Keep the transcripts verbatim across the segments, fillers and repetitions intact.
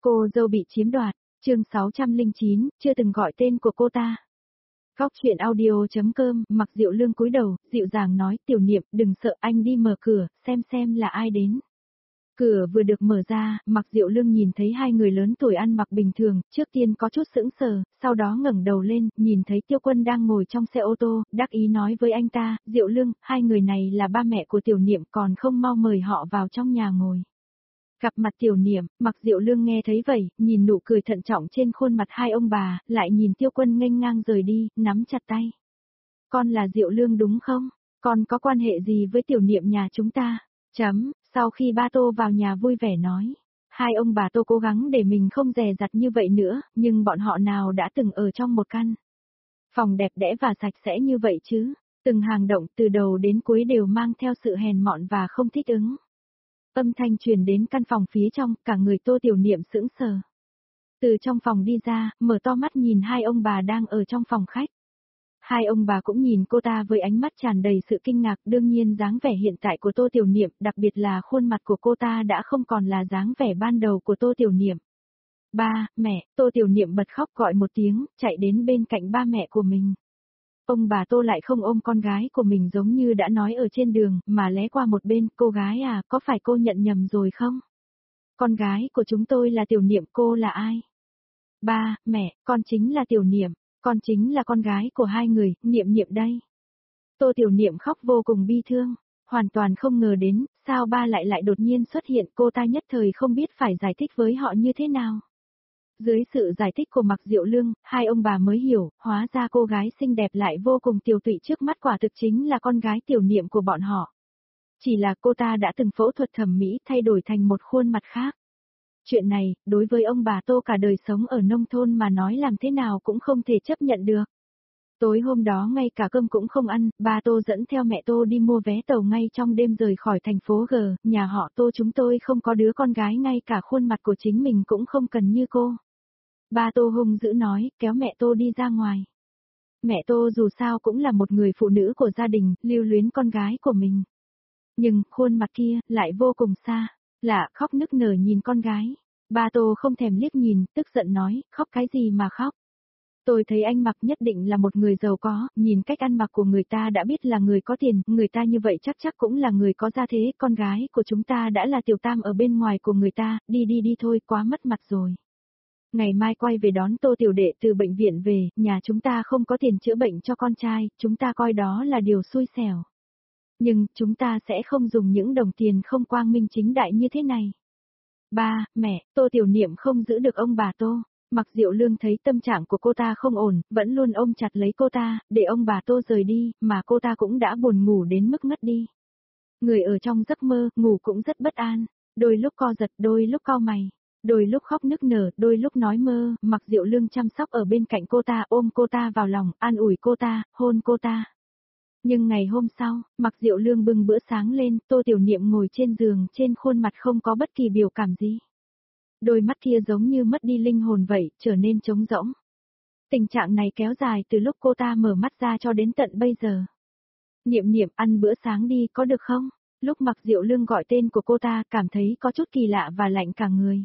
Cô dâu bị chiếm đoạt, chương sáu trăm lẻ chín, chưa từng gọi tên của cô ta. Góc chuyện audio.com, Mặc Diệu Lương cúi đầu, dịu dàng nói, Tiểu Niệm, đừng sợ, anh đi mở cửa, xem xem là ai đến. Cửa vừa được mở ra, Mặc Diệu Lương nhìn thấy hai người lớn tuổi ăn mặc bình thường, trước tiên có chút sững sờ, sau đó ngẩng đầu lên, nhìn thấy Tiêu Quân đang ngồi trong xe ô tô, đắc ý nói với anh ta, Diệu Lương, hai người này là ba mẹ của Tiểu Niệm, còn không mau mời họ vào trong nhà ngồi. Gặp mặt Tiểu Niệm, Mặc Diệu Lương nghe thấy vậy, nhìn nụ cười thận trọng trên khuôn mặt hai ông bà, lại nhìn Tiêu Quân nghênh ngang rời đi, nắm chặt tay. Con là Diệu Lương đúng không? Con có quan hệ gì với Tiểu Niệm nhà chúng ta? Chấm, sau khi ba Tô vào nhà vui vẻ nói. Hai ông bà Tô cố gắng để mình không dè dặt như vậy nữa, nhưng bọn họ nào đã từng ở trong một căn phòng đẹp đẽ và sạch sẽ như vậy chứ? Từng hàng động từ đầu đến cuối đều mang theo sự hèn mọn và không thích ứng. Âm thanh truyền đến căn phòng phía trong, cả người Tô Tiểu Niệm sững sờ. Từ trong phòng đi ra, mở to mắt nhìn hai ông bà đang ở trong phòng khách. Hai ông bà cũng nhìn cô ta với ánh mắt tràn đầy sự kinh ngạc, đương nhiên dáng vẻ hiện tại của Tô Tiểu Niệm, đặc biệt là khuôn mặt của cô ta đã không còn là dáng vẻ ban đầu của Tô Tiểu Niệm. Ba, mẹ, Tô Tiểu Niệm bật khóc gọi một tiếng, chạy đến bên cạnh ba mẹ của mình. Ông bà Tô lại không ôm con gái của mình giống như đã nói ở trên đường, mà lé qua một bên, cô gái à, có phải cô nhận nhầm rồi không? Con gái của chúng tôi là Tiểu Niệm, cô là ai? Ba, mẹ, con chính là Tiểu Niệm, con chính là con gái của hai người, Niệm Niệm đây. Tô Tiểu Niệm khóc vô cùng bi thương, hoàn toàn không ngờ đến, sao ba lại lại đột nhiên xuất hiện, cô ta nhất thời không biết phải giải thích với họ như thế nào. Dưới sự giải thích của Mặc Diệu Lương, hai ông bà mới hiểu, hóa ra cô gái xinh đẹp lại vô cùng tiều tụy trước mắt quả thực chính là con gái Tiểu Niệm của bọn họ. Chỉ là cô ta đã từng phẫu thuật thẩm mỹ thay đổi thành một khuôn mặt khác. Chuyện này, đối với ông bà Tô cả đời sống ở nông thôn mà nói làm thế nào cũng không thể chấp nhận được. Tối hôm đó ngay cả cơm cũng không ăn, ba Tô dẫn theo mẹ Tô đi mua vé tàu ngay trong đêm rời khỏi thành phố G, nhà họ Tô chúng tôi không có đứa con gái ngay cả khuôn mặt của chính mình cũng không cần như cô. Ba Tô hung dữ nói, kéo mẹ Tô đi ra ngoài. Mẹ Tô dù sao cũng là một người phụ nữ của gia đình, lưu luyến con gái của mình. Nhưng, khuôn mặt kia, lại vô cùng xa, lạ khóc nức nở nhìn con gái. Ba Tô không thèm liếc nhìn, tức giận nói, khóc cái gì mà khóc. Tôi thấy anh Mặc nhất định là một người giàu có, nhìn cách ăn mặc của người ta đã biết là người có tiền, người ta như vậy chắc chắc cũng là người có gia thế, con gái của chúng ta đã là tiểu tam ở bên ngoài của người ta, đi đi đi thôi, quá mất mặt rồi. Ngày mai quay về đón Tô tiểu đệ từ bệnh viện về, nhà chúng ta không có tiền chữa bệnh cho con trai, chúng ta coi đó là điều xui xẻo. Nhưng, chúng ta sẽ không dùng những đồng tiền không quang minh chính đại như thế này. Ba, mẹ, Tô Tiểu Niệm không giữ được ông bà Tô. Mặc Diệu Lương thấy tâm trạng của cô ta không ổn, vẫn luôn ôm chặt lấy cô ta, để ông bà Tô rời đi, mà cô ta cũng đã buồn ngủ đến mức ngất đi. Người ở trong giấc mơ, ngủ cũng rất bất an, đôi lúc co giật, đôi lúc cau mày, đôi lúc khóc nức nở, đôi lúc nói mơ, Mặc Diệu Lương chăm sóc ở bên cạnh cô ta, ôm cô ta vào lòng, an ủi cô ta, hôn cô ta. Nhưng ngày hôm sau, Mặc Diệu Lương bưng bữa sáng lên, Tô Tiểu Niệm ngồi trên giường, trên khuôn mặt không có bất kỳ biểu cảm gì. Đôi mắt kia giống như mất đi linh hồn vậy, trở nên trống rỗng. Tình trạng này kéo dài từ lúc cô ta mở mắt ra cho đến tận bây giờ. Niệm Niệm, ăn bữa sáng đi, có được không? Lúc Mặc Diệu Lương gọi tên của cô ta, cảm thấy có chút kỳ lạ và lạnh cả người.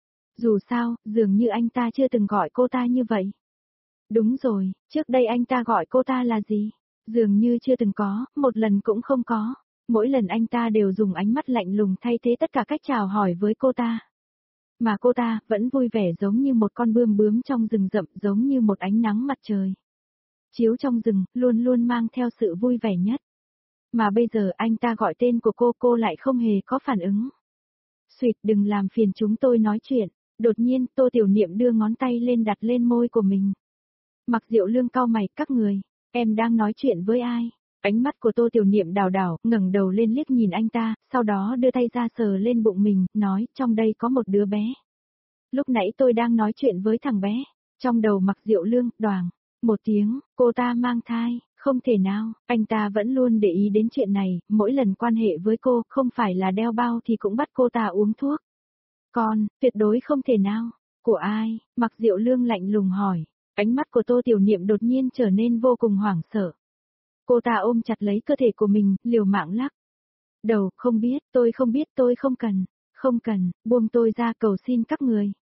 Dù sao, dường như anh ta chưa từng gọi cô ta như vậy. Đúng rồi, trước đây anh ta gọi cô ta là gì? Dường như chưa từng có, một lần cũng không có. Mỗi lần anh ta đều dùng ánh mắt lạnh lùng thay thế tất cả cách chào hỏi với cô ta. Mà cô ta, vẫn vui vẻ giống như một con bươm bướm trong rừng rậm, giống như một ánh nắng mặt trời. Chiếu trong rừng, luôn luôn mang theo sự vui vẻ nhất. Mà bây giờ anh ta gọi tên của cô, cô lại không hề có phản ứng. Xuyệt, đừng làm phiền chúng tôi nói chuyện. Đột nhiên, Tô Tiểu Niệm đưa ngón tay lên đặt lên môi của mình. Mặc Diệu Lương cau mày, các người, em đang nói chuyện với ai? Ánh mắt của Tô Tiểu Niệm đảo đảo, ngẩng đầu lên liếc nhìn anh ta, sau đó đưa tay ra sờ lên bụng mình, nói, trong đây có một đứa bé. Lúc nãy tôi đang nói chuyện với thằng bé. Trong đầu Mặc Diệu Lương, đoàng, một tiếng, cô ta mang thai, không thể nào, anh ta vẫn luôn để ý đến chuyện này, mỗi lần quan hệ với cô, không phải là đeo bao thì cũng bắt cô ta uống thuốc. Con, tuyệt đối không thể nào. Của ai? Mặc Diệu Lương lạnh lùng hỏi. Ánh mắt của Tô Tiểu Niệm đột nhiên trở nên vô cùng hoảng sợ. Cô ta ôm chặt lấy cơ thể của mình, liều mạng lắc đầu, không biết, tôi không biết, tôi không cần, không cần, buông tôi ra, cầu xin các người.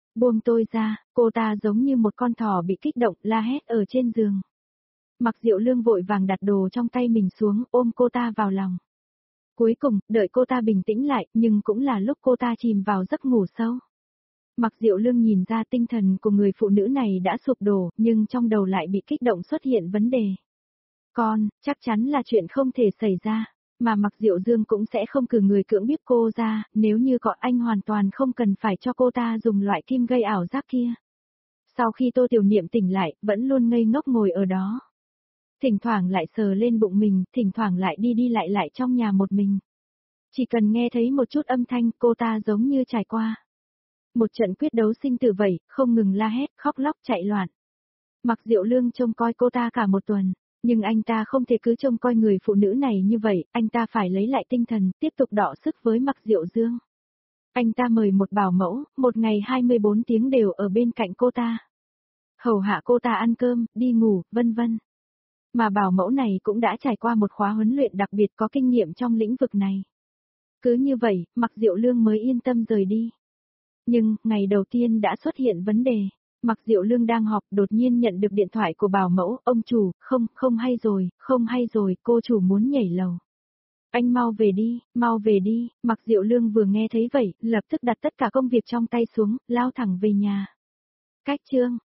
Buông tôi ra, cô ta giống như một con thỏ bị kích động la hét ở trên giường. Mặc Diệu Lương vội vàng đặt đồ trong tay mình xuống ôm cô ta vào lòng. Cuối cùng, đợi cô ta bình tĩnh lại, nhưng cũng là lúc cô ta chìm vào giấc ngủ sâu. Mặc Diệu Lương nhìn ra tinh thần của người phụ nữ này đã sụp đổ, nhưng trong đầu lại bị kích động xuất hiện vấn đề. Con, chắc chắn là chuyện không thể xảy ra, mà Mặc Diệu Dương cũng sẽ không cử người cưỡng bức cô ra, nếu như có anh hoàn toàn không cần phải cho cô ta dùng loại kim gây ảo giác kia. Sau khi Tô Tiểu Niệm tỉnh lại, vẫn luôn ngây ngốc ngồi ở đó. Thỉnh thoảng lại sờ lên bụng mình, thỉnh thoảng lại đi đi lại lại trong nhà một mình. Chỉ cần nghe thấy một chút âm thanh, cô ta giống như trải qua một trận quyết đấu sinh tử vậy, không ngừng la hét, khóc lóc chạy loạn. Mặc Diệu Lương trông coi cô ta cả một tuần, nhưng anh ta không thể cứ trông coi người phụ nữ này như vậy, anh ta phải lấy lại tinh thần, tiếp tục đọ sức với Mặc Diệu Dương. Anh ta mời một bảo mẫu, một ngày hai mươi bốn tiếng đều ở bên cạnh cô ta. Hầu hạ cô ta ăn cơm, đi ngủ, vân vân. Mà bảo mẫu này cũng đã trải qua một khóa huấn luyện đặc biệt có kinh nghiệm trong lĩnh vực này. Cứ như vậy, Mặc Diệu Lương mới yên tâm rời đi. Nhưng, ngày đầu tiên đã xuất hiện vấn đề. Mặc Diệu Lương đang họp đột nhiên nhận được điện thoại của bảo mẫu, ông chủ, không, không hay rồi, không hay rồi, cô chủ muốn nhảy lầu. Anh mau về đi, mau về đi, Mặc Diệu Lương vừa nghe thấy vậy, lập tức đặt tất cả công việc trong tay xuống, lao thẳng về nhà. Cách chương